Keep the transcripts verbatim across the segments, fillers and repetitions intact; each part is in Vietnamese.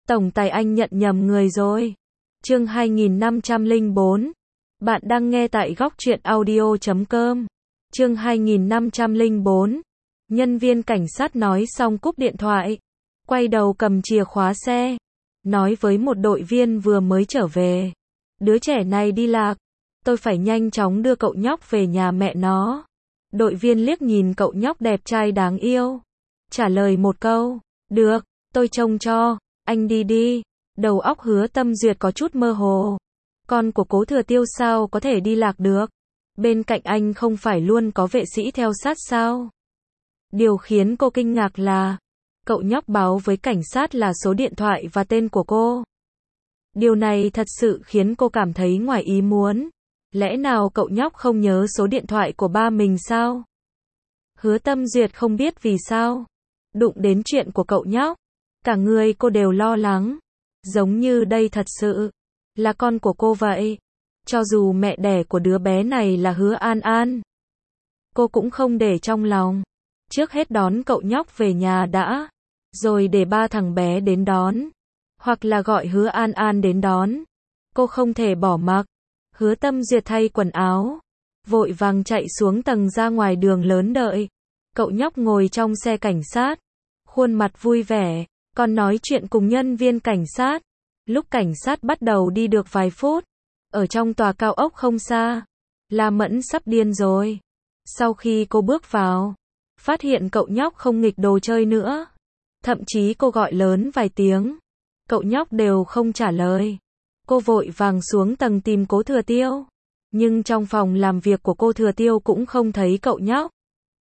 Tổng tài anh nhận nhầm người rồi. Chương hai nghìn năm trăm lẻ bốn. Bạn đang nghe tại góc truyện audio chấm com. Chương hai nghìn năm trăm lẻ bốn. Nhân viên cảnh sát nói xong cúp điện thoại, quay đầu cầm chìa khóa xe, nói với một đội viên vừa mới trở về. Đứa trẻ này đi lạc, tôi phải nhanh chóng đưa cậu nhóc về nhà mẹ nó. Đội viên liếc nhìn cậu nhóc đẹp trai đáng yêu, trả lời một câu, được, tôi trông cho, anh đi đi. Đầu óc Hứa Tâm Duyệt có chút mơ hồ. Con của Cố Thừa Tiêu sao có thể đi lạc được? Bên cạnh anh không phải luôn có vệ sĩ theo sát sao? Điều khiến cô kinh ngạc là, cậu nhóc báo với cảnh sát là số điện thoại và tên của cô. Điều này thật sự khiến cô cảm thấy ngoài ý muốn. Lẽ nào cậu nhóc không nhớ số điện thoại của ba mình sao? Hứa Tâm Duyệt không biết vì sao. Đụng đến chuyện của cậu nhóc, cả người cô đều lo lắng. Giống như đây thật sự là con của cô vậy. Cho dù mẹ đẻ của đứa bé này là Hứa An An, cô cũng không để trong lòng. Trước hết đón cậu nhóc về nhà đã, rồi để ba thằng bé đến đón, hoặc là gọi Hứa An An đến đón. Cô không thể bỏ mặc. Hứa Tâm Duyệt thay quần áo, vội vàng chạy xuống tầng ra ngoài đường lớn đợi. Cậu nhóc ngồi trong xe cảnh sát, khuôn mặt vui vẻ, còn nói chuyện cùng nhân viên cảnh sát. Lúc cảnh sát bắt đầu đi được vài phút, ở trong tòa cao ốc không xa, La Mẫn sắp điên rồi. Sau khi cô bước vào, phát hiện cậu nhóc không nghịch đồ chơi nữa. Thậm chí cô gọi lớn vài tiếng, cậu nhóc đều không trả lời. Cô vội vàng xuống tầng tìm Cố Thừa Tiêu. Nhưng trong phòng làm việc của cô Thừa Tiêu cũng không thấy cậu nhóc.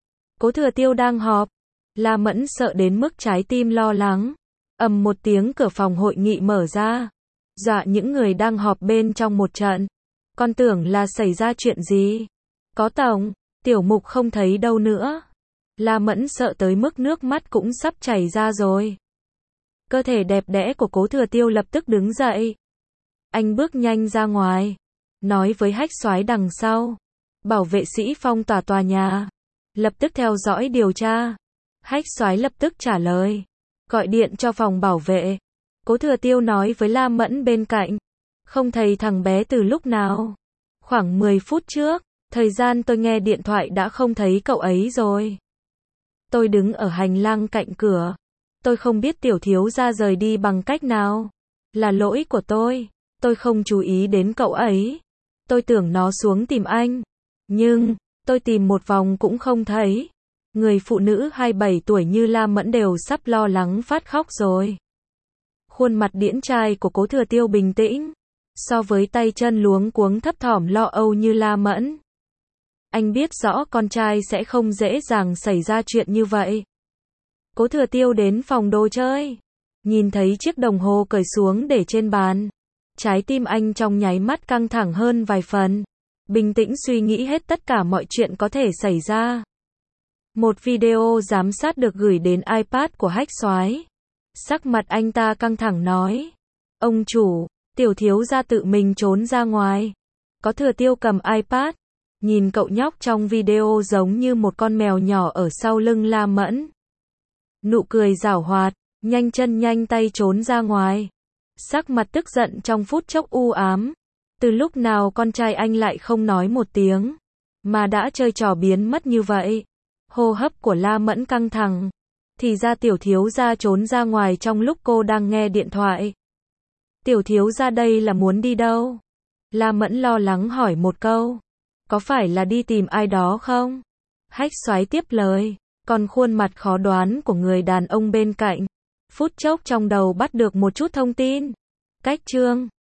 Cố Thừa Tiêu đang họp. La Mẫn sợ đến mức trái tim lo lắng. Ầm một tiếng cửa phòng hội nghị mở ra, dọa những người đang họp bên trong một trận. Con tưởng là xảy ra chuyện gì. Có tổng, Tiểu Mục không thấy đâu nữa. La Mẫn sợ tới mức nước mắt cũng sắp chảy ra rồi. Cơ thể đẹp đẽ của Cố Thừa Tiêu lập tức đứng dậy. Anh bước nhanh ra ngoài, nói với Hách Soái đằng sau, bảo vệ sĩ phong tỏa tòa nhà, lập tức theo dõi điều tra. Hách Soái lập tức trả lời, gọi điện cho phòng bảo vệ. Cố Thừa Tiêu nói với La Mẫn bên cạnh, không thấy thằng bé từ lúc nào? Khoảng mười phút trước, thời gian tôi nghe điện thoại đã không thấy cậu ấy rồi. Tôi đứng ở hành lang cạnh cửa, tôi không biết tiểu thiếu gia rời đi bằng cách nào. Là lỗi của tôi, tôi không chú ý đến cậu ấy. Tôi tưởng nó xuống tìm anh, nhưng tôi tìm một vòng cũng không thấy. Người phụ nữ hai mươi bảy tuổi như La Mẫn đều sắp lo lắng phát khóc rồi. Khuôn mặt điển trai của Cố Thừa Tiêu bình tĩnh, so với tay chân luống cuống thấp thỏm lo âu như La Mẫn. Anh biết rõ con trai sẽ không dễ dàng xảy ra chuyện như vậy. Cố Thừa Tiêu đến phòng đồ chơi, nhìn thấy chiếc đồng hồ cởi xuống để trên bàn. Trái tim anh trong nháy mắt căng thẳng hơn vài phần. Bình tĩnh suy nghĩ hết tất cả mọi chuyện có thể xảy ra. Một video giám sát được gửi đến iPad của Hách Soái. Sắc mặt anh ta căng thẳng nói, ông chủ, tiểu thiếu gia tự mình trốn ra ngoài. Có Thừa Tiêu cầm iPad, nhìn cậu nhóc trong video giống như một con mèo nhỏ ở sau lưng La Mẫn. Nụ cười giảo hoạt, nhanh chân nhanh tay trốn ra ngoài. Sắc mặt tức giận trong phút chốc u ám. Từ lúc nào con trai anh lại không nói một tiếng, mà đã chơi trò biến mất như vậy. Hô hấp của La Mẫn căng thẳng. Thì ra tiểu thiếu gia trốn ra ngoài trong lúc cô đang nghe điện thoại. Tiểu thiếu gia đây là muốn đi đâu? La Mẫn lo lắng hỏi một câu. Có phải là đi tìm ai đó không? Hách Soái tiếp lời, còn khuôn mặt khó đoán của người đàn ông bên cạnh. Phút chốc trong đầu bắt được một chút thông tin. Cách chương